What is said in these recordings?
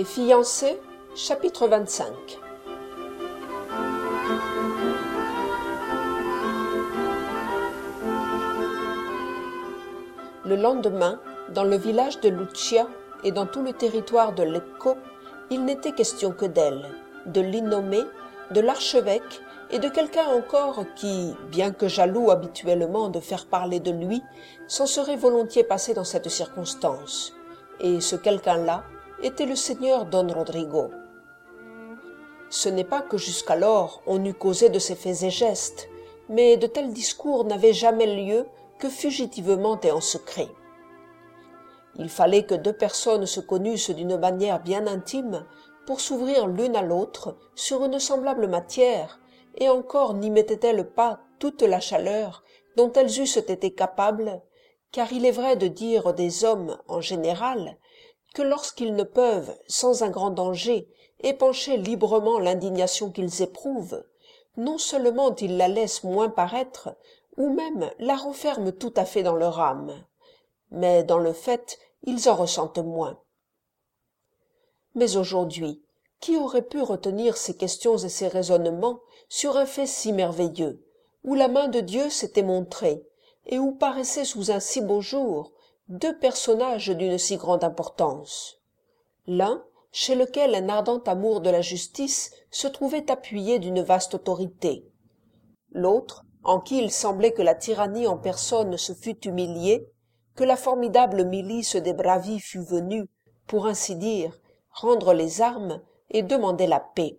fiancés, chapitre 25. Le lendemain, dans le village de Lucia et dans tout le territoire de Lecco, il n'était question que d'elle, de l'innommé, de l'archevêque et de quelqu'un encore qui, bien que jaloux habituellement de faire parler de lui, s'en serait volontiers passé dans cette circonstance. Et ce quelqu'un-là était le seigneur Don Rodrigo. Ce n'est pas que jusqu'alors on eût causé de ses faits et gestes, mais de tels discours n'avaient jamais lieu que fugitivement et en secret. Il fallait que deux personnes se connussent d'une manière bien intime pour s'ouvrir l'une à l'autre sur une semblable matière, et encore n'y mettaient-elles pas toute la chaleur dont elles eussent été capables, car il est vrai de dire des hommes en général que lorsqu'ils ne peuvent, sans un grand danger, épancher librement l'indignation qu'ils éprouvent, non seulement ils la laissent moins paraître, ou même la renferment tout à fait dans leur âme, mais dans le fait, ils en ressentent moins. Mais aujourd'hui, qui aurait pu retenir ces questions et ces raisonnements sur un fait si merveilleux, où la main de Dieu s'était montrée, et où paraissaient sous un si beau jour deux personnages d'une si grande importance. L'un, chez lequel un ardent amour de la justice se trouvait appuyé d'une vaste autorité. L'autre, en qui il semblait que la tyrannie en personne se fût humiliée, que la formidable milice des bravi fût venue, pour ainsi dire, rendre les armes et demander la paix.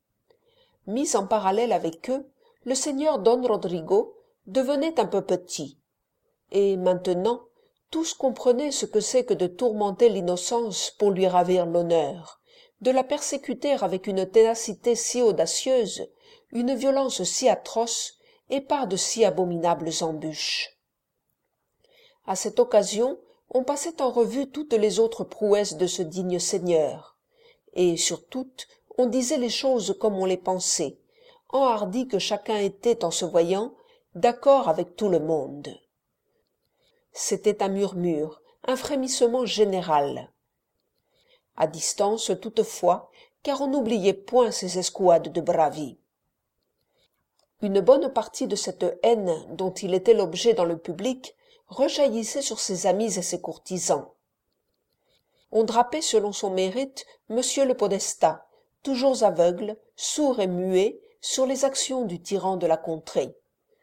Mis en parallèle avec eux, le seigneur Don Rodrigo devenait un peu petit, et maintenant tous comprenaient ce que c'est que de tourmenter l'innocence pour lui ravir l'honneur, de la persécuter avec une ténacité si audacieuse, une violence si atroce et par de si abominables embûches. À cette occasion, on passait en revue toutes les autres prouesses de ce digne seigneur, et sur toutes, on disait les choses comme on les pensait, enhardi que chacun était, en se voyant, d'accord avec tout le monde. C'était un murmure, un frémissement général. À distance, toutefois, car on n'oubliait point ces escouades de bravi. Une bonne partie de cette haine dont il était l'objet dans le public rejaillissait sur ses amis et ses courtisans. On drapait selon son mérite monsieur le podestat, toujours aveugle, sourd et muet sur les actions du tyran de la contrée.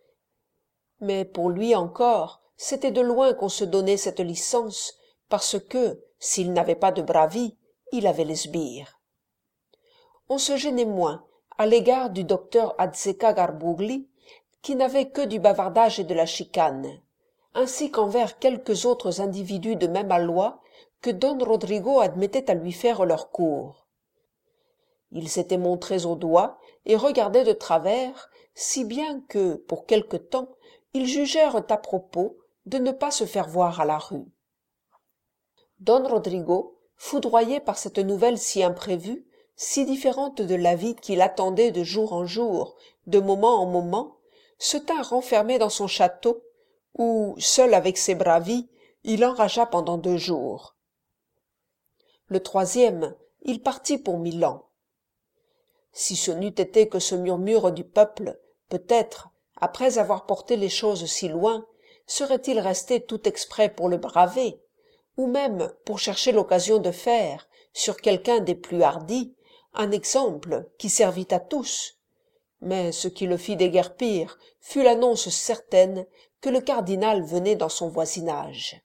Mais pour lui encore, c'était de loin qu'on se donnait cette licence, parce que, s'il n'avait pas de bravi, il avait les sbires. On se gênait moins à l'égard du docteur Azzecca Garbugli, qui n'avait que du bavardage et de la chicane, ainsi qu'envers quelques autres individus de même aloi que Don Rodrigo admettait à lui faire leur cour. Ils s'étaient montrés au doigt et regardaient de travers, si bien que, pour quelque temps, ils jugèrent à propos de ne pas se faire voir à la rue. Don Rodrigo, foudroyé par cette nouvelle si imprévue, si différente de la vie qu'il attendait de jour en jour, de moment en moment, se tint renfermé dans son château, où, seul avec ses bravi, il enragea pendant 2 jours. Le 3e, il partit pour Milan. Si ce n'eût été que ce murmure du peuple, peut-être, après avoir porté les choses si loin, serait-il resté tout exprès pour le braver, ou même pour chercher l'occasion de faire, sur quelqu'un des plus hardis, un exemple qui servit à tous. Mais ce qui le fit déguerpir fut l'annonce certaine que le cardinal venait dans son voisinage.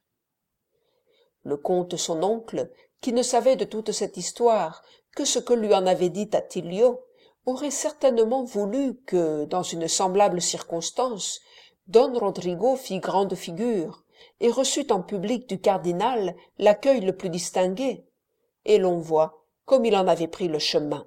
Le comte son oncle, qui ne savait de toute cette histoire que ce que lui en avait dit Attilio, aurait certainement voulu que, dans une semblable circonstance, Don Rodrigo fît grande figure et reçut en public du cardinal l'accueil le plus distingué, et l'on voit comme il en avait pris le chemin.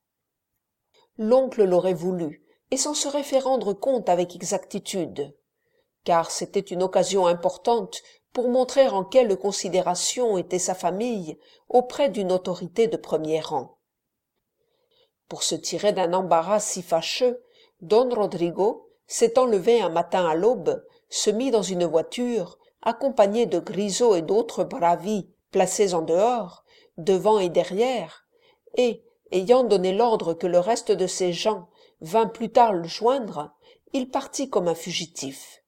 L'oncle l'aurait voulu et s'en serait fait rendre compte avec exactitude, car c'était une occasion importante pour montrer en quelle considération était sa famille auprès d'une autorité de premier rang. Pour se tirer d'un embarras si fâcheux, Don Rodrigo, s'étant levé un matin à l'aube, se mit dans une voiture, accompagné de Grisot et d'autres bravi placés en dehors, devant et derrière, et, ayant donné l'ordre que le reste de ses gens vint plus tard le joindre, il partit comme un fugitif.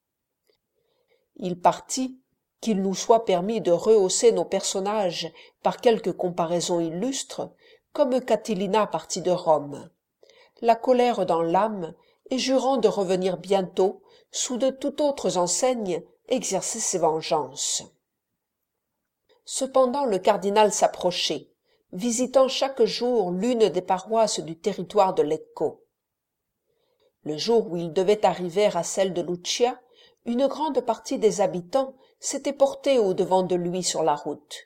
Il partit, qu'il nous soit permis de rehausser nos personnages par quelques comparaisons illustres, comme Catilina partit de Rome, la colère dans l'âme, et jurant de revenir bientôt, sous de tout autres enseignes, exercer ses vengeances. Cependant le cardinal s'approchait, visitant chaque jour l'une des paroisses du territoire de Lecco. Le jour où il devait arriver à celle de Lucia, une grande partie des habitants s'était portée au-devant de lui sur la route.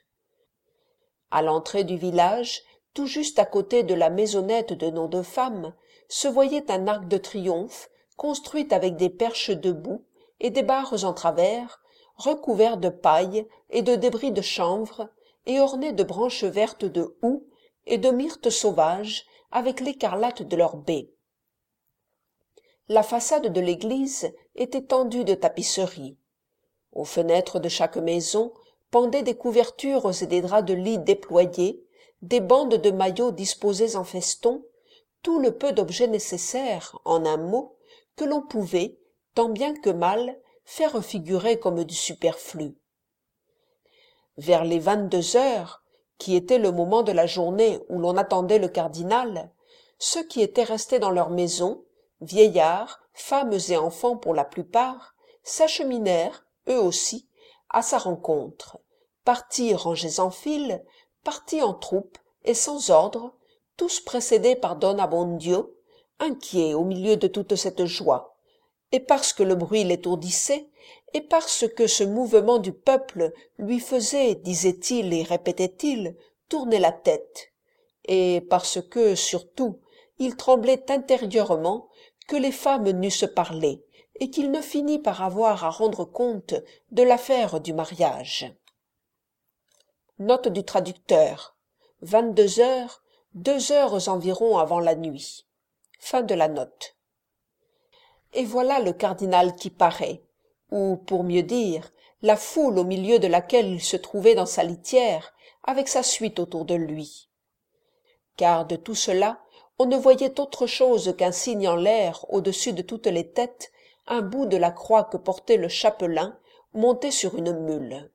À l'entrée du village, tout juste à côté de la maisonnette de nos deux femmes, se voyait un arc de triomphe construit avec des perches debout et des barres en travers, recouvert de paille et de débris de chanvre, et orné de branches vertes de houx et de myrtes sauvages avec l'écarlate de leurs baies. La façade de l'église était tendue de tapisseries. Aux fenêtres de chaque maison pendaient des couvertures et des draps de lit déployés, des bandes de maillots disposées en festons, tout le peu d'objets nécessaires, en un mot, que l'on pouvait, tant bien que mal, faire figurer comme du superflu. Vers les 22 heures, qui était le moment de la journée où l'on attendait le cardinal, ceux qui étaient restés dans leur maison, vieillards, femmes et enfants pour la plupart, s'acheminèrent, eux aussi, à sa rencontre, partis rangés en file, partis en troupes et sans ordre, tous précédés par Don Abbondio, inquiet au milieu de toute cette joie, et parce que le bruit l'étourdissait, et parce que ce mouvement du peuple lui faisait, disait-il et répétait-il, tourner la tête, et parce que, surtout, il tremblait intérieurement que les femmes n'eussent parlé, et qu'il ne finit par avoir à rendre compte de l'affaire du mariage. Note du traducteur. 22 heures, 2 heures environ avant la nuit. Fin de la note. Et voilà le cardinal qui paraît, ou, pour mieux dire, la foule au milieu de laquelle il se trouvait dans sa litière, avec sa suite autour de lui. Car de tout cela, on ne voyait autre chose qu'un signe en l'air au-dessus de toutes les têtes, un bout de la croix que portait le chapelain, monté sur une mule.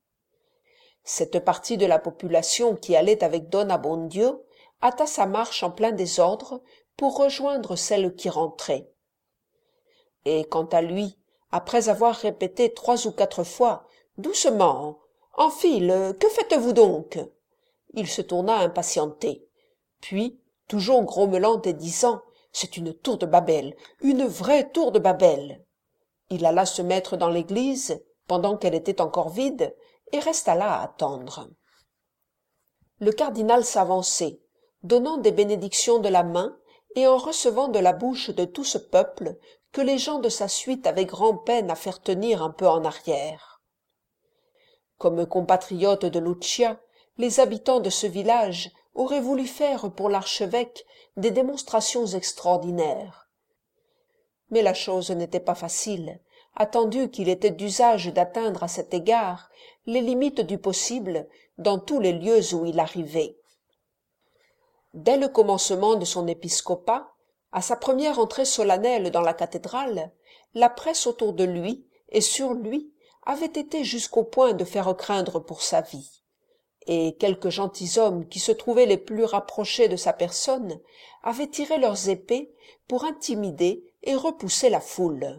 Cette partie de la population qui allait avec Don Abbondio hâta sa marche en plein désordre pour rejoindre celle qui rentrait. Et quant à lui, après avoir répété 3 ou 4 fois « Doucement, en file, que faites-vous donc ?» il se tourna impatienté. Puis, toujours grommelant et disant « C'est une tour de Babel, une vraie tour de Babel !» il alla se mettre dans l'église, pendant qu'elle était encore vide, et resta là à attendre. Le cardinal s'avançait, donnant des bénédictions de la main et en recevant de la bouche de tout ce peuple que les gens de sa suite avaient grand-peine à faire tenir un peu en arrière. Comme compatriotes de Lucia, les habitants de ce village auraient voulu faire pour l'archevêque des démonstrations extraordinaires. Mais la chose n'était pas facile, attendu qu'il était d'usage d'atteindre à cet égard les limites du possible dans tous les lieux où il arrivait. Dès le commencement de son épiscopat, à sa première entrée solennelle dans la cathédrale, la presse autour de lui et sur lui avait été jusqu'au point de faire craindre pour sa vie, et quelques gentilshommes qui se trouvaient les plus rapprochés de sa personne avaient tiré leurs épées pour intimider et repousser la foule.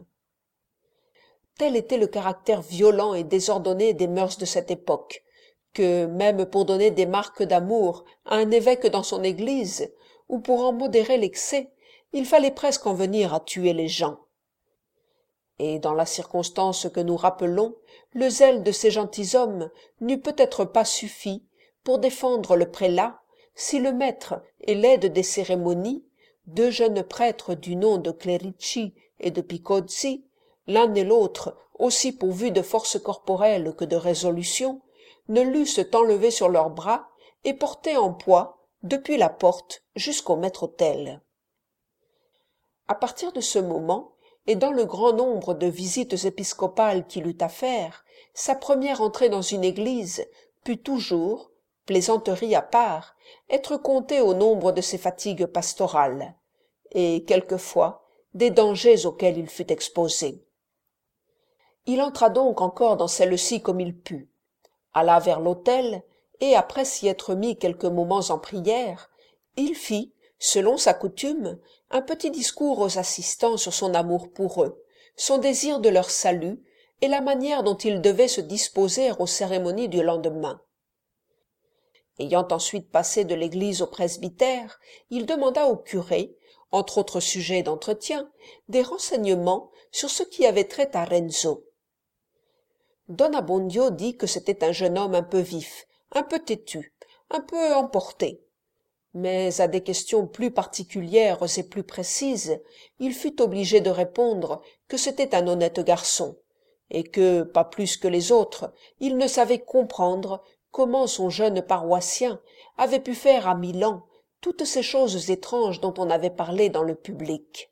Tel était le caractère violent et désordonné des mœurs de cette époque, que, même pour donner des marques d'amour à un évêque dans son église, ou pour en modérer l'excès, il fallait presque en venir à tuer les gens. Et dans la circonstance que nous rappelons, le zèle de ces gentilshommes n'eût peut-être pas suffi pour défendre le prélat, si le maître et l'aide des cérémonies, 2 jeunes prêtres du nom de Clerici et de Picozzi, l'un et l'autre aussi pourvus de force corporelle que de résolution, ne l'eussent enlevé sur leurs bras et porté en poids depuis la porte jusqu'au maître-autel. À partir de ce moment, et dans le grand nombre de visites épiscopales qu'il eut à faire, sa première entrée dans une église put toujours, plaisanterie à part, être compté au nombre de ses fatigues pastorales, et quelquefois des dangers auxquels il fut exposé. Il entra donc encore dans celle-ci comme il put, alla vers l'autel, et après s'y être mis quelques moments en prière, il fit, selon sa coutume, un petit discours aux assistants sur son amour pour eux, son désir de leur salut, et la manière dont ils devaient se disposer aux cérémonies du lendemain. Ayant ensuite passé de l'église au presbytère, il demanda au curé, entre autres sujets d'entretien, des renseignements sur ce qui avait trait à Renzo. Don Abbondio dit que c'était un jeune homme un peu vif, un peu têtu, un peu emporté. Mais à des questions plus particulières et plus précises, il fut obligé de répondre que c'était un honnête garçon, et que, pas plus que les autres, il ne savait comprendre comment son jeune paroissien avait pu faire à Milan toutes ces choses étranges dont on avait parlé dans le public.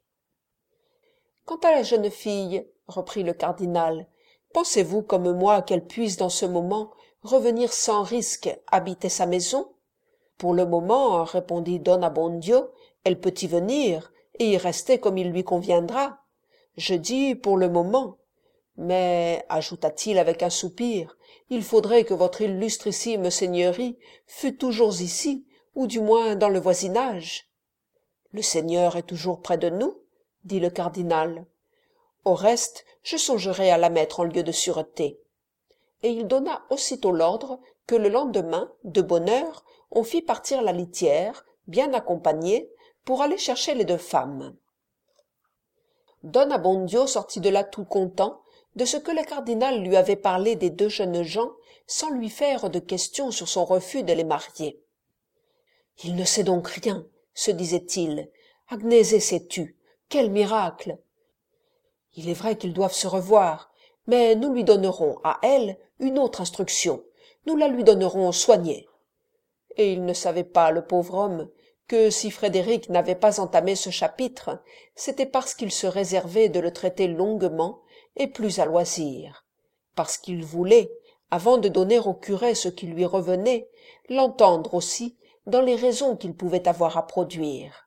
« Quant à la jeune fille, reprit le cardinal, pensez-vous comme moi qu'elle puisse dans ce moment revenir sans risque habiter sa maison ? Pour le moment, répondit Don Abbondio, elle peut y venir et y rester comme il lui conviendra. Je dis pour le moment. Mais, ajouta-t-il avec un soupir, il faudrait que votre illustrissime seigneurie fût toujours ici, ou du moins dans le voisinage. Le Seigneur est toujours près de nous, dit le cardinal. Au reste, je songerai à la mettre en lieu de sûreté. Et il donna aussitôt l'ordre que le lendemain, de bonne heure, on fit partir la litière, bien accompagnée, pour aller chercher les deux femmes. Don Abbondio sortit de là tout content de ce que le cardinal lui avait parlé des deux jeunes gens sans lui faire de questions sur son refus de les marier. « Il ne sait donc rien, se disait-il. Agnese s'est tue. Quel miracle! Il est vrai qu'ils doivent se revoir, mais nous lui donnerons, à elle, une autre instruction. Nous la lui donnerons soignée. » Et il ne savait pas, le pauvre homme, que si Frédéric n'avait pas entamé ce chapitre, c'était parce qu'il se réservait de le traiter longuement et plus à loisir, parce qu'il voulait, avant de donner au curé ce qui lui revenait, l'entendre aussi dans les raisons qu'il pouvait avoir à produire.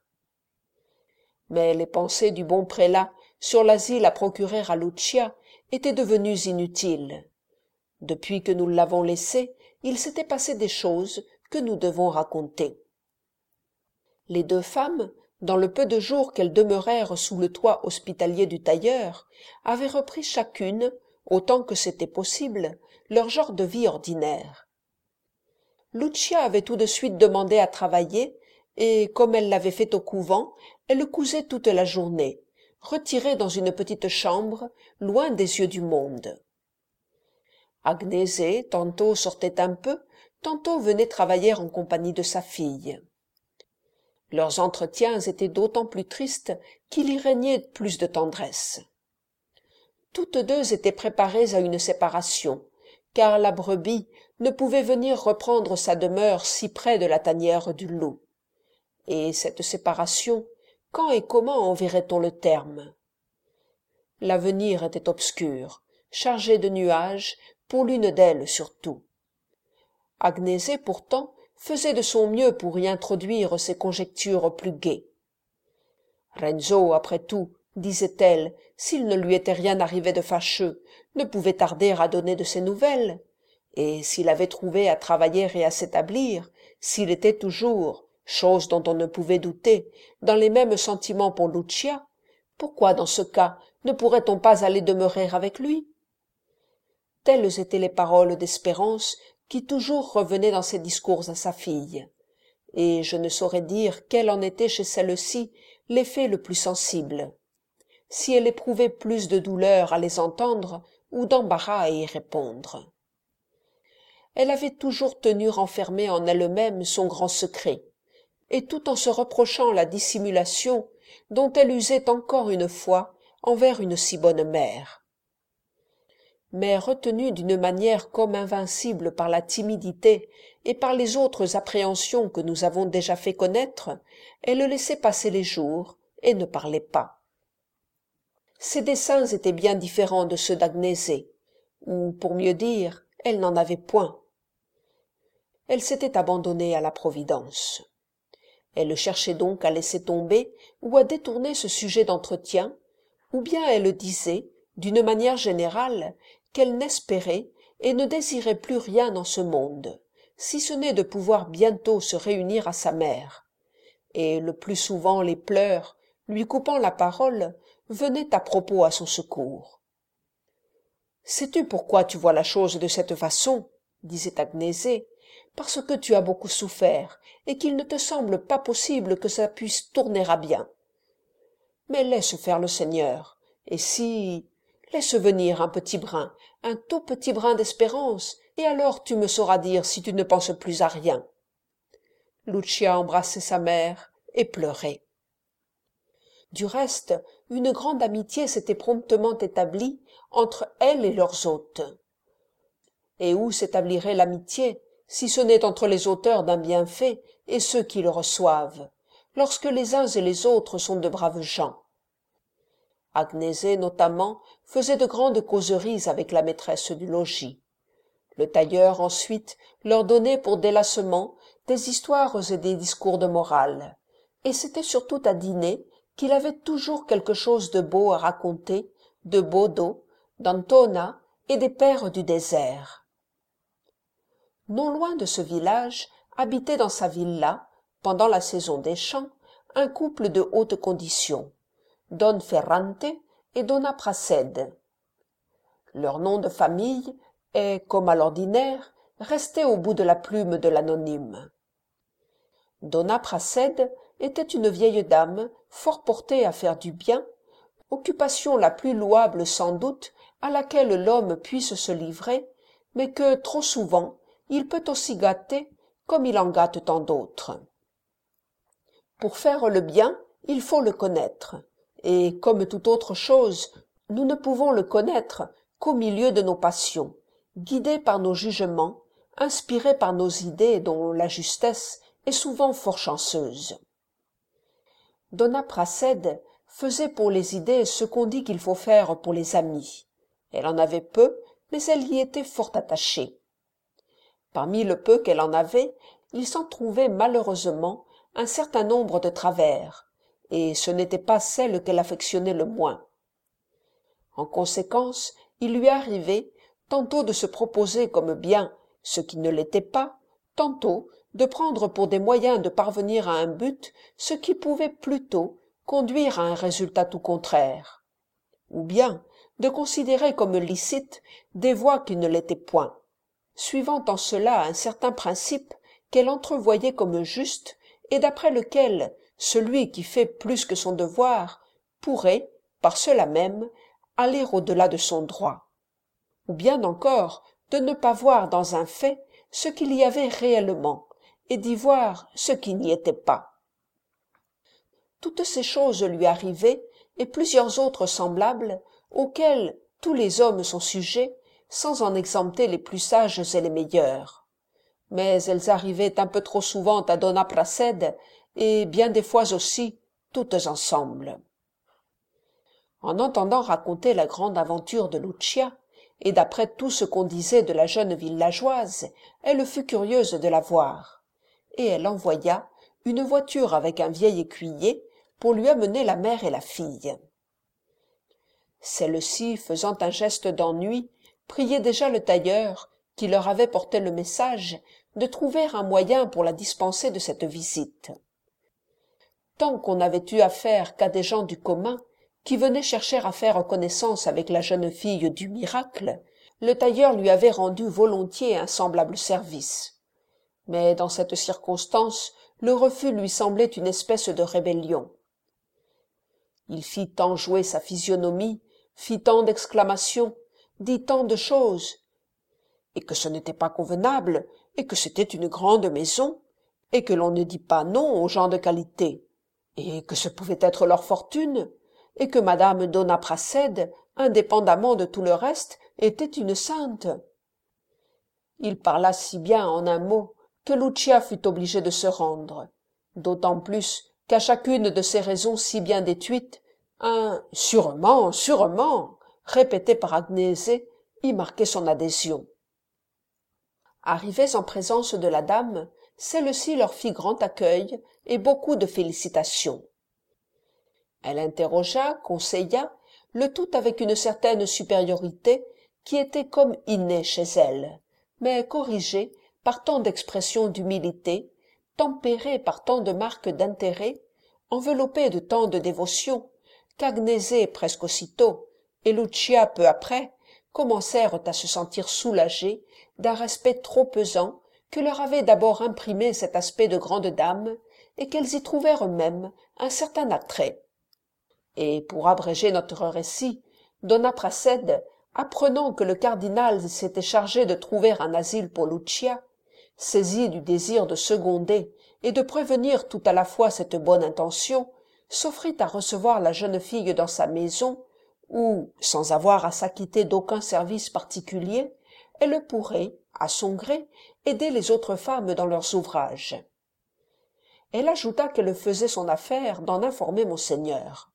Mais les pensées du bon prélat sur l'asile à procurer à Lucia étaient devenues inutiles. Depuis que nous l'avons laissé, il s'était passé des choses que nous devons raconter. Les deux femmes, dans le peu de jours qu'elles demeurèrent sous le toit hospitalier du tailleur, avaient repris chacune, autant que c'était possible, leur genre de vie ordinaire. Lucia avait tout de suite demandé à travailler, et, comme elle l'avait fait au couvent, elle cousait toute la journée, retirée dans une petite chambre, loin des yeux du monde. Agnese, tantôt sortait un peu, tantôt venait travailler en compagnie de sa fille. Leurs entretiens étaient d'autant plus tristes qu'il y régnait plus de tendresse. Toutes deux étaient préparées à une séparation, car la brebis ne pouvait venir reprendre sa demeure si près de la tanière du loup. Et cette séparation, quand et comment en verrait-on le terme? L'avenir était obscur, chargé de nuages, pour l'une d'elles surtout. Agnese, pourtant, faisait de son mieux pour y introduire ses conjectures plus gaies. Renzo, après tout, disait-elle, s'il ne lui était rien arrivé de fâcheux, ne pouvait tarder à donner de ses nouvelles, et s'il avait trouvé à travailler et à s'établir, s'il était toujours, chose dont on ne pouvait douter, dans les mêmes sentiments pour Lucia, pourquoi dans ce cas ne pourrait-on pas aller demeurer avec lui? Telles étaient les paroles d'espérance qui toujours revenaient dans ses discours à sa fille, et je ne saurais dire quel en était chez celle-ci l'effet le plus sensible, si elle éprouvait plus de douleur à les entendre ou d'embarras à y répondre. Elle avait toujours tenu renfermé en elle-même son grand secret, et tout en se reprochant la dissimulation dont elle usait encore une fois envers une si bonne mère. Mais retenue d'une manière comme invincible par la timidité et par les autres appréhensions que nous avons déjà fait connaître, elle laissait passer les jours et ne parlait pas. Ses desseins étaient bien différents de ceux d'Agnese, ou, pour mieux dire, elle n'en avait point. elle s'était abandonnée à la providence. Elle cherchait donc à laisser tomber ou à détourner ce sujet d'entretien, ou bien elle disait, d'une manière générale, qu'elle n'espérait et ne désirait plus rien en ce monde, si ce n'est de pouvoir bientôt se réunir à sa mère. Et le plus souvent les pleurs, lui coupant la parole, venaient à propos à son secours. « Sais-tu pourquoi tu vois la chose de cette façon ?» disait Agnésée. « Parce que tu as beaucoup souffert, et qu'il ne te semble pas possible que ça puisse tourner à bien. Mais laisse faire le Seigneur, et si... laisse venir un petit brin, un tout petit brin d'espérance, et alors tu me sauras dire si tu ne penses plus à rien. » Lucia embrassait sa mère et pleurait. Du reste, une grande amitié s'était promptement établie entre elle et leurs hôtes. Et où s'établirait l'amitié, si ce n'est entre les auteurs d'un bienfait et ceux qui le reçoivent, lorsque les uns et les autres sont de braves gens? Agnésée, notamment, faisait de grandes causeries avec la maîtresse du logis. Le tailleur, ensuite, leur donnait pour délassement des histoires et des discours de morale, et c'était surtout à dîner qu'il avait toujours quelque chose de beau à raconter de Bodo, d'Antona et des pères du désert. Non loin de ce village, habitait dans sa villa, pendant la saison des champs, un couple de haute condition, Don Ferrante et Donna Prassede. Leur nom de famille est, comme à l'ordinaire, resté au bout de la plume de l'anonyme. Donna Prassede était une vieille dame fort portée à faire du bien, occupation la plus louable sans doute à laquelle l'homme puisse se livrer, mais que trop souvent il peut aussi gâter comme il en gâte tant d'autres. Pour faire le bien, il faut le connaître, et comme toute autre chose, nous ne pouvons le connaître qu'au milieu de nos passions, guidés par nos jugements, inspirés par nos idées dont la justesse est souvent fort chanceuse. Donna Prassede faisait pour les idées ce qu'on dit qu'il faut faire pour les amis. Elle en avait peu, mais elle y était fort attachée. Parmi le peu qu'elle en avait, il s'en trouvait malheureusement un certain nombre de travers, et ce n'était pas celle qu'elle affectionnait le moins. En conséquence, il lui arrivait tantôt de se proposer comme bien ce qui ne l'était pas, tantôt de prendre pour des moyens de parvenir à un but ce qui pouvait plutôt conduire à un résultat tout contraire, ou bien de considérer comme licites des voies qui ne l'étaient point, suivant en cela un certain principe qu'elle entrevoyait comme juste et d'après lequel celui qui fait plus que son devoir pourrait, par cela même, aller au-delà de son droit, ou bien encore de ne pas voir dans un fait ce qu'il y avait réellement et d'y voir ce qui n'y était pas. Toutes ces choses lui arrivaient, et plusieurs autres semblables, auxquelles tous les hommes sont sujets, sans en exempter les plus sages et les meilleurs. Mais elles arrivaient un peu trop souvent à Donna Prassede, et bien des fois aussi, toutes ensemble. En entendant raconter la grande aventure de Lucia, et d'après tout ce qu'on disait de la jeune villageoise, elle fut curieuse de la voir, et elle envoya une voiture avec un vieil écuyer pour lui amener la mère et la fille. Celle-ci, faisant un geste d'ennui, priait déjà le tailleur, qui leur avait porté le message, de trouver un moyen pour la dispenser de cette visite. Tant qu'on n'avait eu affaire qu'à des gens du commun, qui venaient chercher à faire connaissance avec la jeune fille du miracle, le tailleur lui avait rendu volontiers un semblable service. Mais dans cette circonstance, le refus lui semblait une espèce de rébellion. Il fit tant jouer sa physionomie, fit tant d'exclamations, dit tant de choses, et que ce n'était pas convenable, et que c'était une grande maison, et que l'on ne dit pas non aux gens de qualité, et que ce pouvait être leur fortune, et que madame Donna Prassede, indépendamment de tout le reste, était une sainte. Il parla si bien en un mot que Lucia fut obligée de se rendre, d'autant plus qu'à chacune de ces raisons si bien déduites, un « sûrement, sûrement » répété par Agnésée y marquait son adhésion. Arrivés en présence de la dame, celle-ci leur fit grand accueil et beaucoup de félicitations. Elle interrogea, conseilla, le tout avec une certaine supériorité qui était comme innée chez elle, mais corrigée par tant d'expressions d'humilité, tempérée par tant de marques d'intérêt, enveloppée de tant de dévotion, qu'Agnese presque aussitôt, et Lucia peu après, commencèrent à se sentir soulagées d'un respect trop pesant que leur avait d'abord imprimé cet aspect de grande dame, et qu'elles y trouvèrent même un certain attrait. Et pour abréger notre récit, Donna Pracède, apprenant que le cardinal s'était chargé de trouver un asile pour Lucia, saisi du désir de seconder et de prévenir tout à la fois cette bonne intention, s'offrit à recevoir la jeune fille dans sa maison, où, sans avoir à s'acquitter d'aucun service particulier, elle pourrait, à son gré, aider les autres femmes dans leurs ouvrages. Elle ajouta qu'elle faisait son affaire d'en informer monseigneur.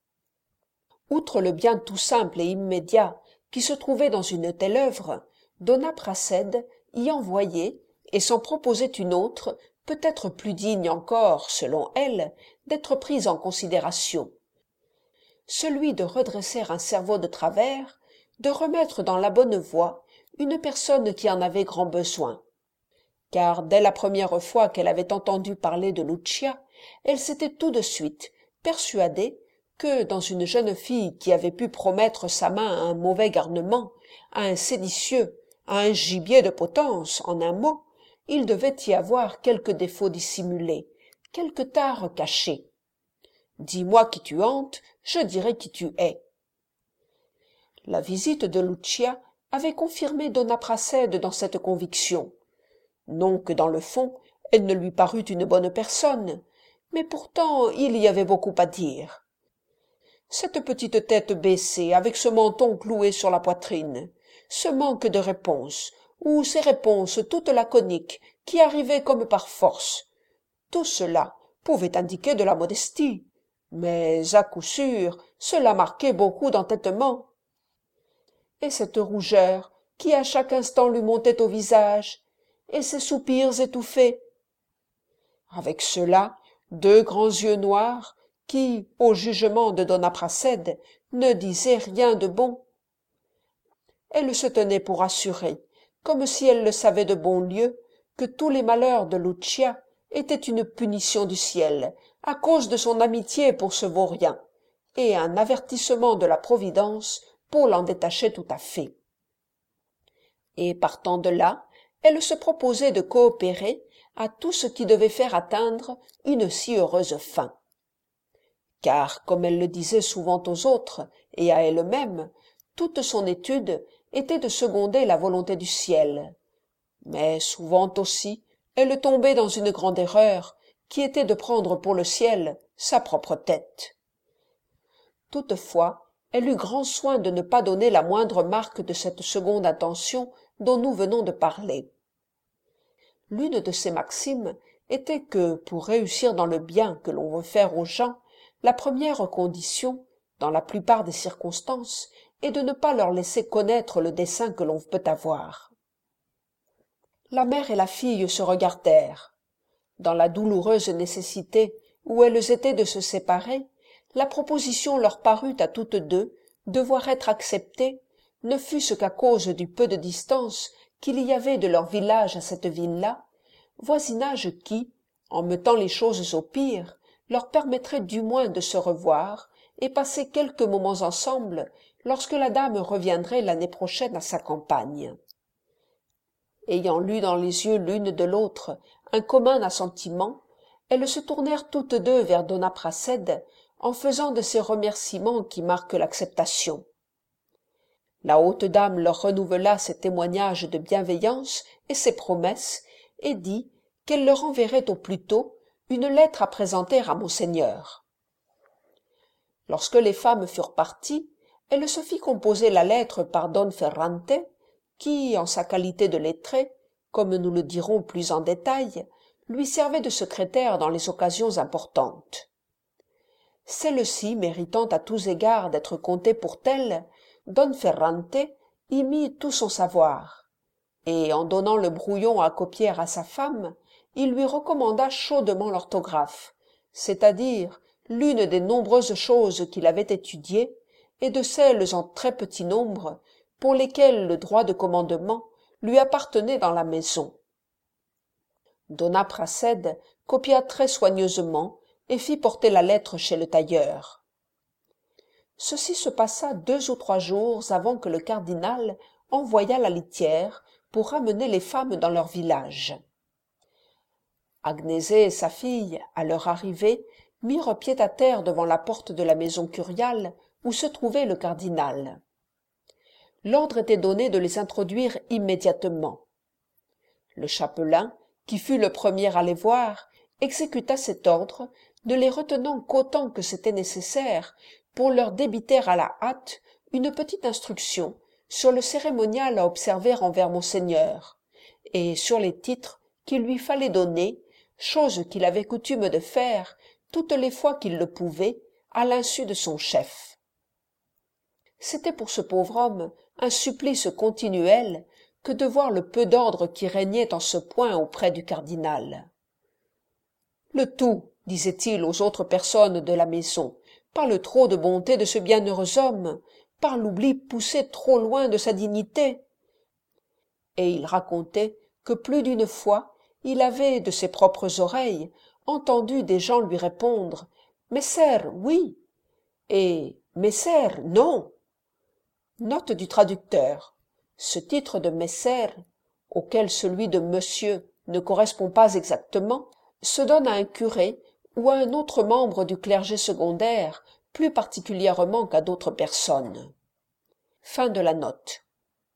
Outre le bien tout simple et immédiat qui se trouvait dans une telle œuvre, Donna Pracède y envoyait, et s'en proposait une autre, peut-être plus digne encore, selon elle, d'être prise en considération. Celui de redresser un cerveau de travers, de remettre dans la bonne voie une personne qui en avait grand besoin. Car dès la première fois qu'elle avait entendu parler de Lucia, elle s'était tout de suite persuadée que, dans une jeune fille qui avait pu promettre sa main à un mauvais garnement, à un séditieux, à un gibier de potence, en un mot, il devait y avoir quelque défaut dissimulé, quelque tare caché. Dis-moi qui tu hantes, je dirai qui tu es. La visite de Lucia avait confirmé Donna Pracède dans cette conviction. Non que dans le fond, elle ne lui parût une bonne personne, mais pourtant il y avait beaucoup à dire. Cette petite tête baissée, avec ce menton cloué sur la poitrine, ce manque de réponse, ou ces réponses toutes laconiques qui arrivaient comme par force, tout cela pouvait indiquer de la modestie, mais à coup sûr cela marquait beaucoup d'entêtement. Et cette rougeur qui à chaque instant lui montait au visage, et ces soupirs étouffés. Avec cela, deux grands yeux noirs qui, au jugement de Donna Pracède, ne disaient rien de bon. Elle se tenait pour assurée, comme si elle le savait de bon lieu, que tous les malheurs de Lucia étaient une punition du ciel, à cause de son amitié pour ce vaurien, et un avertissement de la Providence pour l'en détacher tout à fait. Et partant de là, elle se proposait de coopérer à tout ce qui devait faire atteindre une si heureuse fin. Car, comme elle le disait souvent aux autres et à elle-même, toute son étude était de seconder la volonté du ciel. Mais souvent aussi, elle tombait dans une grande erreur, qui était de prendre pour le ciel sa propre tête. Toutefois, elle eut grand soin de ne pas donner la moindre marque de cette seconde intention dont nous venons de parler. L'une de ces maximes était que, pour réussir dans le bien que l'on veut faire aux gens, la première condition, dans la plupart des circonstances, est de ne pas leur laisser connaître le dessein que l'on peut avoir. La mère et la fille se regardèrent. Dans la douloureuse nécessité où elles étaient de se séparer, la proposition leur parut à toutes deux devoir être acceptée, ne fût-ce qu'à cause du peu de distance qu'il y avait de leur village à cette ville-là, voisinage qui, en mettant les choses au pire, leur permettrait du moins de se revoir et passer quelques moments ensemble lorsque la dame reviendrait l'année prochaine à sa campagne. Ayant lu dans les yeux l'une de l'autre un commun assentiment, elles se tournèrent toutes deux vers Donna Pracède en faisant de ces remerciements qui marquent l'acceptation. La haute dame leur renouvela ses témoignages de bienveillance et ses promesses, et dit qu'elle leur enverrait au plus tôt une lettre à présenter à monseigneur. Lorsque les femmes furent parties, elle se fit composer la lettre par Don Ferrante, qui, en sa qualité de lettré, comme nous le dirons plus en détail, lui servait de secrétaire dans les occasions importantes. Celle-ci méritant à tous égards d'être comptée pour telle, Don Ferrante y mit tout son savoir. et en donnant le brouillon à copier à sa femme, il lui recommanda chaudement l'orthographe, c'est-à-dire l'une des nombreuses choses qu'il avait étudiées, et de celles en très petit nombre, pour lesquelles le droit de commandement lui appartenait dans la maison. Dona Prassede copia très soigneusement et fit porter la lettre chez le tailleur. Ceci se passa 2 ou 3 jours avant que le cardinal envoyât la litière pour ramener les femmes dans leur village. Agnésée et sa fille, à leur arrivée, mirent pied à terre devant la porte de la maison curiale où se trouvait le cardinal. L'ordre était donné de les introduire immédiatement. Le chapelain, qui fut le premier à les voir, exécuta cet ordre, ne les retenant qu'autant que c'était nécessaire pour leur débiter à la hâte une petite instruction sur le cérémonial à observer envers monseigneur, et sur les titres qu'il lui fallait donner, chose qu'il avait coutume de faire toutes les fois qu'il le pouvait, à l'insu de son chef. C'était pour ce pauvre homme un supplice continuel que de voir le peu d'ordre qui régnait en ce point auprès du cardinal. Le tout, disait-il aux autres personnes de la maison, par le trop de bonté de ce bienheureux homme, par l'oubli poussé trop loin de sa dignité. Et il racontait que plus d'une fois il avait, de ses propres oreilles, entendu des gens lui répondre « Messer, oui » et « Messer, non ». Note du traducteur. Ce titre de Messer, auquel celui de Monsieur ne correspond pas exactement, se donne à un curé ou à un autre membre du clergé secondaire, plus particulièrement qu'à d'autres personnes. Fin de la note.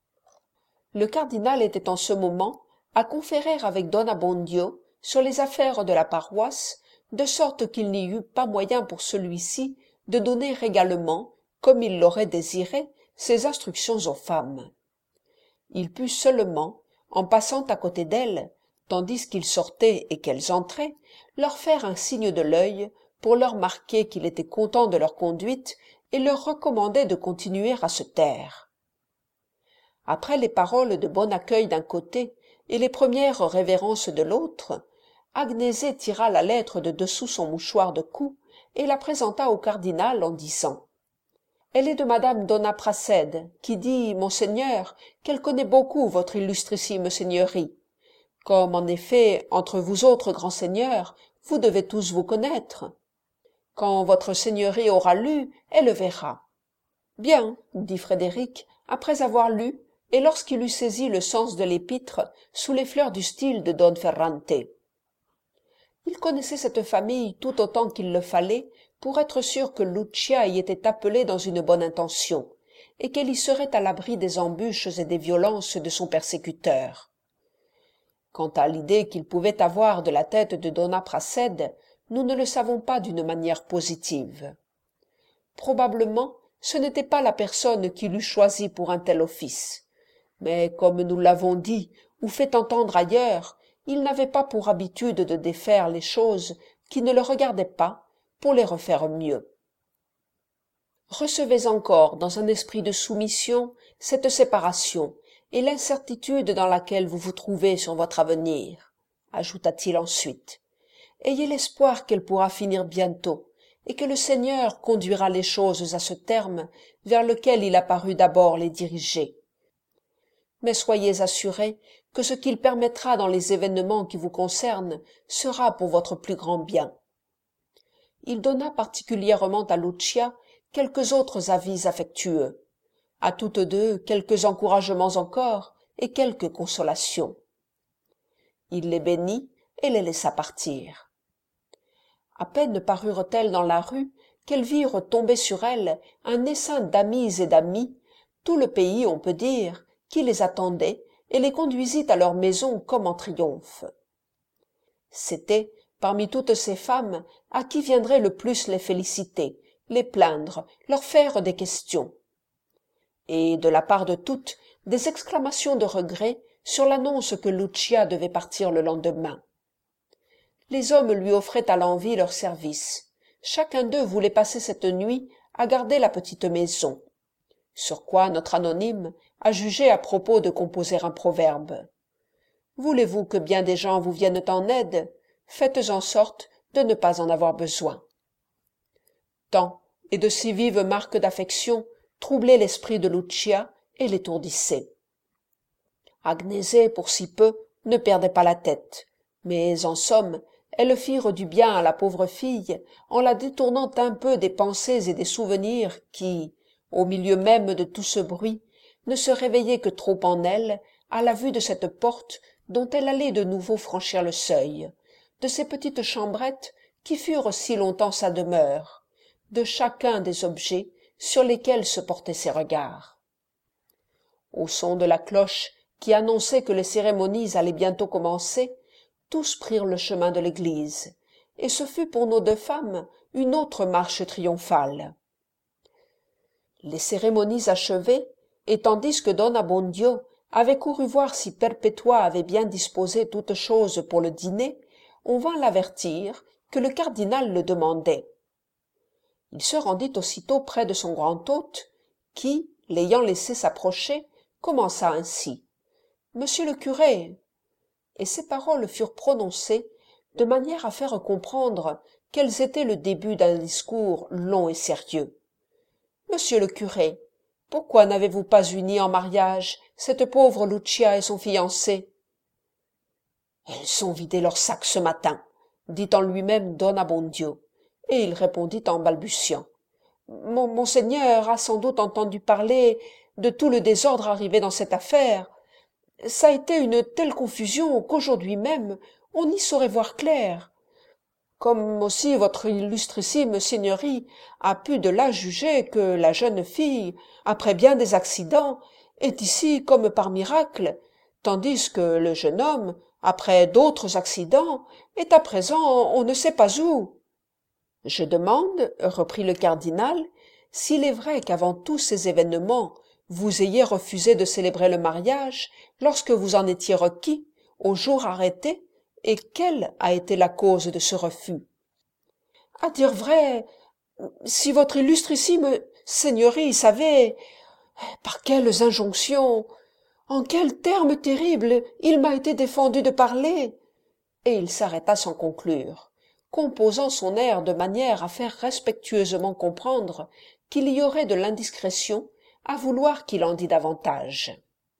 Le cardinal était en ce moment à conférer avec Don Abbondio sur les affaires de la paroisse, de sorte qu'il n'y eut pas moyen pour celui-ci de donner également, comme il l'aurait désiré, ses instructions aux femmes. Il put seulement, en passant à côté d'elles, tandis qu'ils sortaient et qu'elles entraient, leur faire un signe de l'œil pour leur marquer qu'il était content de leur conduite et leur recommandait de continuer à se taire. Après les paroles de bon accueil d'un côté et les premières révérences de l'autre, Agnésée tira la lettre de dessous son mouchoir de cou et la présenta au cardinal en disant « Elle est de madame Dona Prassede, qui dit, monseigneur, qu'elle connaît beaucoup votre illustrissime seigneurie. Comme en effet, entre vous autres grands seigneurs, vous devez tous vous connaître. Quand votre seigneurie aura lu, elle verra. » « Bien, dit Frédéric, après avoir lu, et lorsqu'il eut saisi le sens de l'épître sous les fleurs du style de Don Ferrante. Il connaissait cette famille tout autant qu'il le fallait pour être sûr que Lucia y était appelée dans une bonne intention, et qu'elle y serait à l'abri des embûches et des violences de son persécuteur. Quant à l'idée qu'il pouvait avoir de la tête de Dona Prassede, nous ne le savons pas d'une manière positive. Probablement, ce n'était pas la personne qu'il eût choisie pour un tel office, mais comme nous l'avons dit ou fait entendre ailleurs, il n'avait pas pour habitude de défaire les choses qui ne le regardaient pas pour les refaire mieux. Recevez encore dans un esprit de soumission cette séparation et l'incertitude dans laquelle vous vous trouvez sur votre avenir, ajouta-t-il ensuite. Ayez l'espoir qu'elle pourra finir bientôt, et que le Seigneur conduira les choses à ce terme vers lequel il a paru d'abord les diriger. Mais soyez assurés que ce qu'il permettra dans les événements qui vous concernent sera pour votre plus grand bien. Il donna particulièrement à Lucia quelques autres avis affectueux, à toutes deux quelques encouragements encore et quelques consolations. Il les bénit et les laissa partir. À peine parurent-elles dans la rue qu'elles virent tomber sur elles un essaim d'amis et d'amis, tout le pays, on peut dire, qui les attendait et les conduisit à leur maison comme en triomphe. C'était, parmi toutes ces femmes, à qui viendrait le plus les féliciter, les plaindre, leur faire des questions. Et, de la part de toutes, des exclamations de regret sur l'annonce que Lucia devait partir le lendemain. Les hommes lui offraient à l'envi leurs services. Chacun d'eux voulait passer cette nuit à garder la petite maison. sur quoi notre anonyme a jugé à propos de composer un proverbe. Voulez-vous que bien des gens vous viennent en aide? Faites en sorte de ne pas en avoir besoin. Tant et de si vives marques d'affection troublaient l'esprit de Lucia et l'étourdissaient. Agnese, pour si peu, ne perdait pas la tête, mais en somme, elles firent du bien à la pauvre fille en la détournant un peu des pensées et des souvenirs qui, au milieu même de tout ce bruit, ne se réveillaient que trop en elle à la vue de cette porte dont elle allait de nouveau franchir le seuil, de ces petites chambrettes qui furent si longtemps sa demeure, de chacun des objets sur lesquels se portaient ses regards. Au son de la cloche qui annonçait que les cérémonies allaient bientôt commencer, tous prirent le chemin de l'église, et ce fut pour nos deux femmes une autre marche triomphale. Les cérémonies achevées, et tandis que don Abbondio avait couru voir si Perpétua avait bien disposé toutes choses pour le dîner, on vint l'avertir que le cardinal le demandait. Il se rendit aussitôt près de son grand hôte, qui, l'ayant laissé s'approcher, commença ainsi. « Monsieur le curé !» Et ces paroles furent prononcées de manière à faire comprendre qu'elles étaient le début d'un discours long et sérieux. « Monsieur le curé, pourquoi n'avez-vous pas uni en mariage cette pauvre Lucia et son fiancé ?»« Elles ont vidé leur sac ce matin, » dit en lui-même don Abbondio, et il répondit en balbutiant. « Monseigneur a sans doute entendu parler de tout le désordre arrivé dans cette affaire. Ça a été une telle confusion qu'aujourd'hui même on n'y saurait voir clair. Comme aussi votre illustrissime seigneurie a pu de là juger que la jeune fille, après bien des accidents, est ici comme par miracle, tandis que le jeune homme, après d'autres accidents, est à présent on ne sait pas où. Je demande, reprit le cardinal, s'il est vrai qu'avant tous ces événements, vous ayez refusé de célébrer le mariage lorsque vous en étiez requis, au jour arrêté, et quelle a été la cause de ce refus? À dire vrai, si votre illustrissime seigneurie savait par quelles injonctions, en quels termes terribles il m'a été défendu de parler. Et il s'arrêta sans conclure, composant son air de manière à faire respectueusement comprendre qu'il y aurait de l'indiscrétion à vouloir qu'il en dît davantage.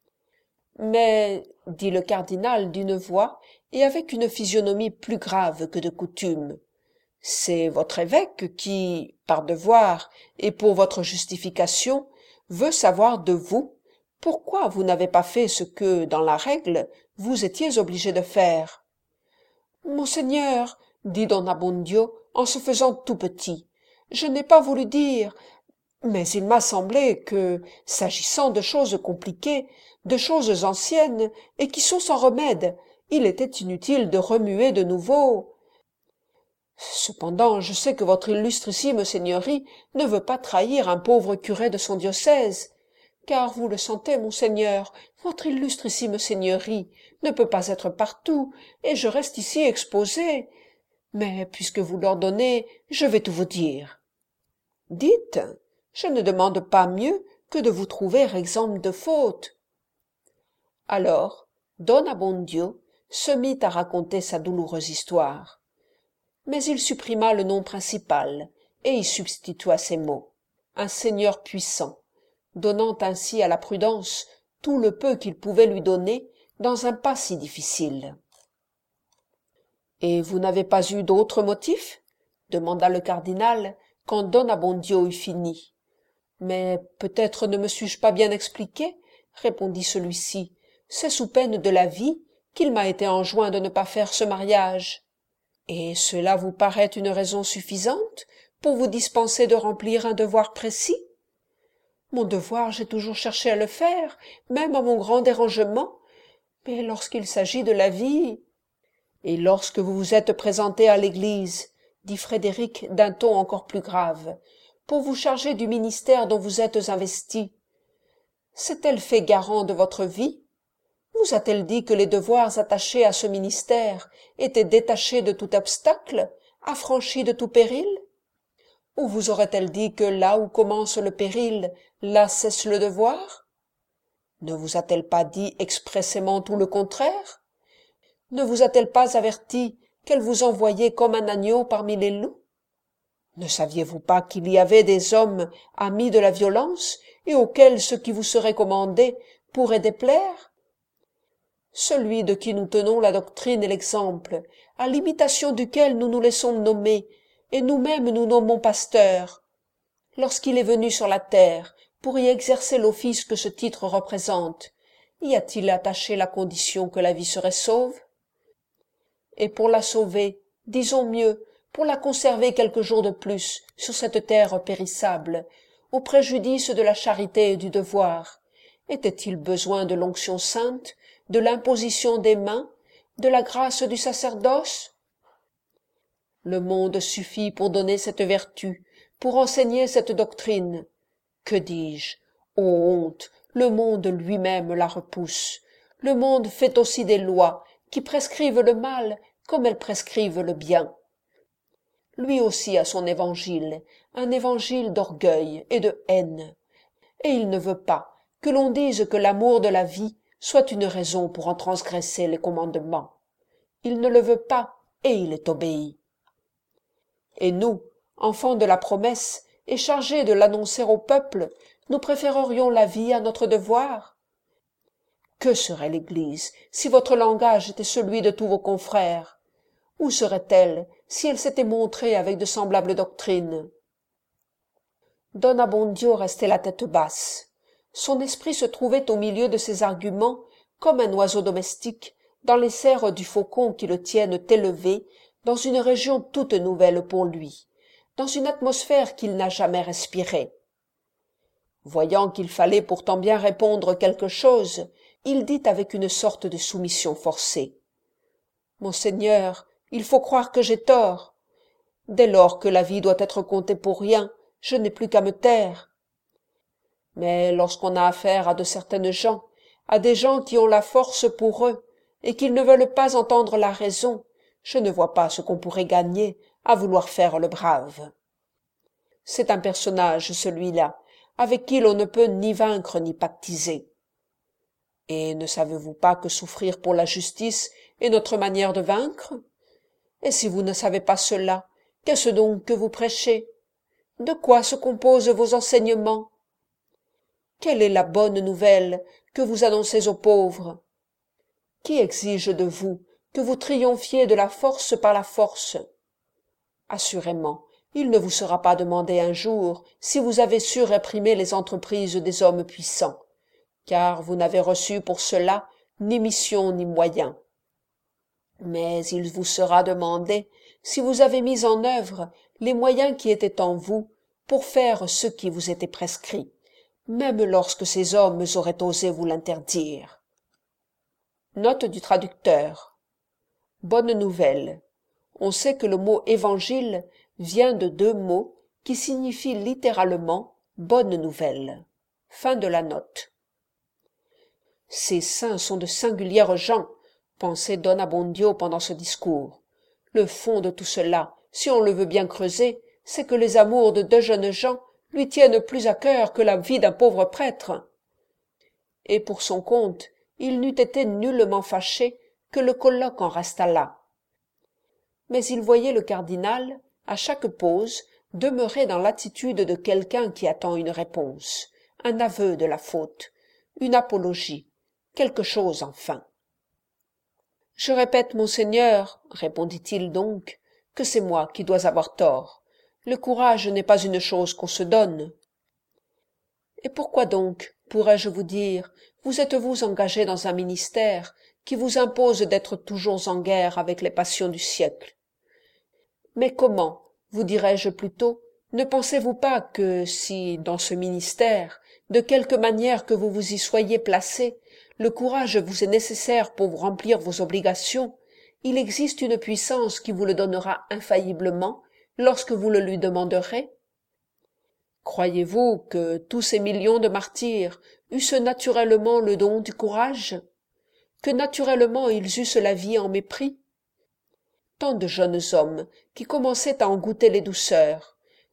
Mais, dit le cardinal d'une voix et avec une physionomie plus grave que de coutume, c'est votre évêque qui, par devoir et pour votre justification, veut savoir de vous pourquoi vous n'avez pas fait ce que, dans la règle, vous étiez obligé de faire. Monseigneur, dit don Abbondio en se faisant tout petit, je n'ai pas voulu dire, mais il m'a semblé que, s'agissant de choses compliquées, de choses anciennes et qui sont sans remède, il était inutile de remuer de nouveau. Cependant, je sais que votre illustrissime seigneurie ne veut pas trahir un pauvre curé de son diocèse, car vous le sentez, monseigneur, votre illustrissime seigneurie ne peut pas être partout, et je reste ici exposé. Mais puisque vous l'ordonnez, je vais tout vous dire. Dites, je ne demande pas mieux que de vous trouver exempt de faute. Alors, don Abbondio se mit à raconter sa douloureuse histoire. Mais il supprima le nom principal et y substitua ces mots. Un seigneur puissant, donnant ainsi à la prudence tout le peu qu'il pouvait lui donner dans un pas si difficile. « Et vous n'avez pas eu d'autres motifs ?» demanda le cardinal quand don Abbondio eut fini. « Mais peut-être ne me suis-je pas bien expliqué ?» répondit celui-ci. « C'est sous peine de la vie qu'il m'a été enjoint de ne pas faire ce mariage. » Et cela vous paraît une raison suffisante pour vous dispenser de remplir un devoir précis? Mon devoir, j'ai toujours cherché à le faire, même à mon grand dérangement, mais lorsqu'il s'agit de la vie... Et lorsque vous vous êtes présenté à l'église, dit Frédéric d'un ton encore plus grave, pour vous charger du ministère dont vous êtes investi, s'est-elle fait garant de votre vie? Vous a-t-elle dit que les devoirs attachés à ce ministère étaient détachés de tout obstacle, affranchis de tout péril? Ou vous aurait-elle dit que là où commence le péril, là cesse le devoir? Ne vous a-t-elle pas dit expressément tout le contraire? Ne vous a-t-elle pas averti qu'elle vous envoyait comme un agneau parmi les loups? Ne saviez-vous pas qu'il y avait des hommes amis de la violence et auxquels ce qui vous serait commandé pourrait déplaire? Celui de qui nous tenons la doctrine et l'exemple, à l'imitation duquel nous nous laissons nommer, et nous-mêmes nous nommons pasteurs, lorsqu'il est venu sur la terre pour y exercer l'office que ce titre représente, y a-t-il attaché la condition que la vie serait sauve? Et pour la sauver, disons mieux, pour la conserver quelques jours de plus sur cette terre périssable, au préjudice de la charité et du devoir, était-il besoin de l'onction sainte, de l'imposition des mains, de la grâce du sacerdoce? Le monde suffit pour donner cette vertu, pour enseigner cette doctrine. Que dis-je? Ô honte, le monde lui-même la repousse. Le monde fait aussi des lois qui prescrivent le mal comme elles prescrivent le bien. Lui aussi a son évangile, un évangile d'orgueil et de haine, et il ne veut pas que l'on dise que l'amour de la vie soit une raison pour en transgresser les commandements. Il ne le veut pas, et il est obéi. Et nous, enfants de la promesse, et chargés de l'annoncer au peuple, nous préférerions la vie à notre devoir? Que serait l'Église si votre langage était celui de tous vos confrères? Où serait-elle si elle s'était montrée avec de semblables doctrines? Don Abbondio restait la tête basse. Son esprit se trouvait au milieu de ses arguments, comme un oiseau domestique, dans les serres du faucon qui le tiennent élevé, dans une région toute nouvelle pour lui, dans une atmosphère qu'il n'a jamais respirée. Voyant qu'il fallait pourtant bien répondre quelque chose, il dit avec une sorte de soumission forcée. « Monseigneur, il faut croire que j'ai tort. Dès lors que la vie doit être comptée pour rien, je n'ai plus qu'à me taire. Mais lorsqu'on a affaire à de certaines gens, à des gens qui ont la force pour eux, et qu'ils ne veulent pas entendre la raison, je ne vois pas ce qu'on pourrait gagner à vouloir faire le brave. C'est un personnage, celui-là, avec qui l'on ne peut ni vaincre ni pactiser. Et ne savez-vous pas que souffrir pour la justice est notre manière de vaincre? Et si vous ne savez pas cela, qu'est-ce donc que vous prêchez? De quoi se composent vos enseignements? Quelle est la bonne nouvelle que vous annoncez aux pauvres? Qui exige de vous que vous triomphiez de la force par la force? Assurément, il ne vous sera pas demandé un jour si vous avez su réprimer les entreprises des hommes puissants, car vous n'avez reçu pour cela ni mission ni moyens. Mais il vous sera demandé si vous avez mis en œuvre les moyens qui étaient en vous pour faire ce qui vous était prescrit, même lorsque ces hommes auraient osé vous l'interdire. Note du traducteur. Bonne nouvelle. On sait que le mot évangile vient de deux mots qui signifient littéralement bonne nouvelle. Fin de la note. Ces saints sont de singulières gens, pensait Don Abbondio pendant ce discours. Le fond de tout cela, si on le veut bien creuser, c'est que les amours de deux jeunes gens lui tiennent plus à cœur que la vie d'un pauvre prêtre. Et pour son compte, il n'eût été nullement fâché que le colloque en restât là. Mais il voyait le cardinal, à chaque pause, demeurer dans l'attitude de quelqu'un qui attend une réponse, un aveu de la faute, une apologie, quelque chose enfin. « Je répète, monseigneur, répondit-il donc, que c'est moi qui dois avoir tort. Le courage n'est pas une chose qu'on se donne. »« Et pourquoi donc, pourrais-je vous dire, vous êtes-vous engagé dans un ministère qui vous impose d'être toujours en guerre avec les passions du siècle? Mais comment, vous dirais-je plutôt, ne pensez-vous pas que si, dans ce ministère, de quelque manière que vous vous y soyez placé, le courage vous est nécessaire pour vous remplir vos obligations, il existe une puissance qui vous le donnera infailliblement lorsque vous le lui demanderez? Croyez-vous que tous ces millions de martyrs eussent naturellement le don du courage? Que naturellement ils eussent la vie en mépris? Tant de jeunes hommes qui commençaient à en goûter les douceurs,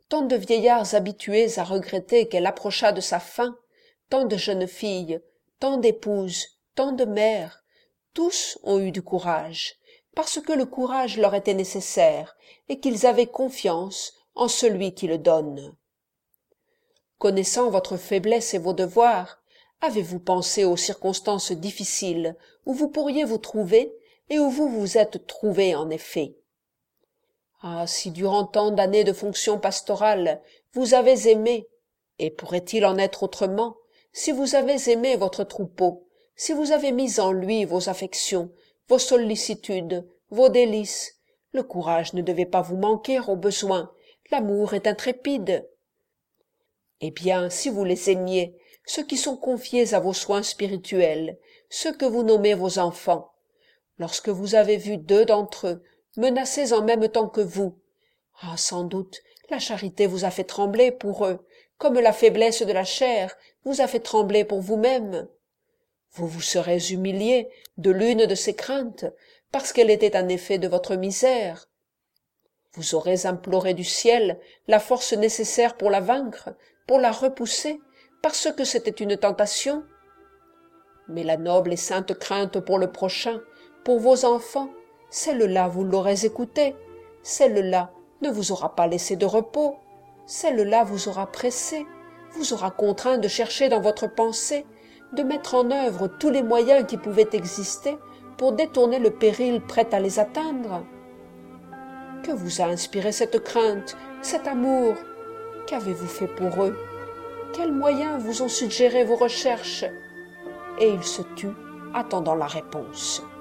tant de vieillards habitués à regretter qu'elle approchât de sa fin, tant de jeunes filles, tant d'épouses, tant de mères, tous ont eu du courage, parce que le courage leur était nécessaire et qu'ils avaient confiance en celui qui le donne. Connaissant votre faiblesse et vos devoirs, avez-vous pensé aux circonstances difficiles où vous pourriez vous trouver et où vous vous êtes trouvé en effet? Ah, si durant tant d'années de fonction pastorale vous avez aimé, et pourrait-il en être autrement, si vous avez aimé votre troupeau, si vous avez mis en lui vos affections, vos sollicitudes, vos délices, le courage ne devait pas vous manquer au besoin, l'amour est intrépide. Eh bien, si vous les aimiez, ceux qui sont confiés à vos soins spirituels, ceux que vous nommez vos enfants, lorsque vous avez vu 2 d'entre eux menacés en même temps que vous, ah, sans doute, la charité vous a fait trembler pour eux, comme la faiblesse de la chair vous a fait trembler pour vous-même. Vous vous serez humilié de l'une de ces craintes, parce qu'elle était un effet de votre misère. Vous aurez imploré du ciel la force nécessaire pour la vaincre, pour la repousser, parce que c'était une tentation. Mais la noble et sainte crainte pour le prochain, pour vos enfants, celle-là vous l'aurez écoutée, celle-là ne vous aura pas laissé de repos, celle-là vous aura pressé, vous aura contraint de chercher dans votre pensée, de mettre en œuvre tous les moyens qui pouvaient exister pour détourner le péril prêt à les atteindre. Que vous a inspiré cette crainte, cet amour? Qu'avez-vous fait pour eux? Quels moyens vous ont suggéré vos recherches? Et il se tut, attendant la réponse.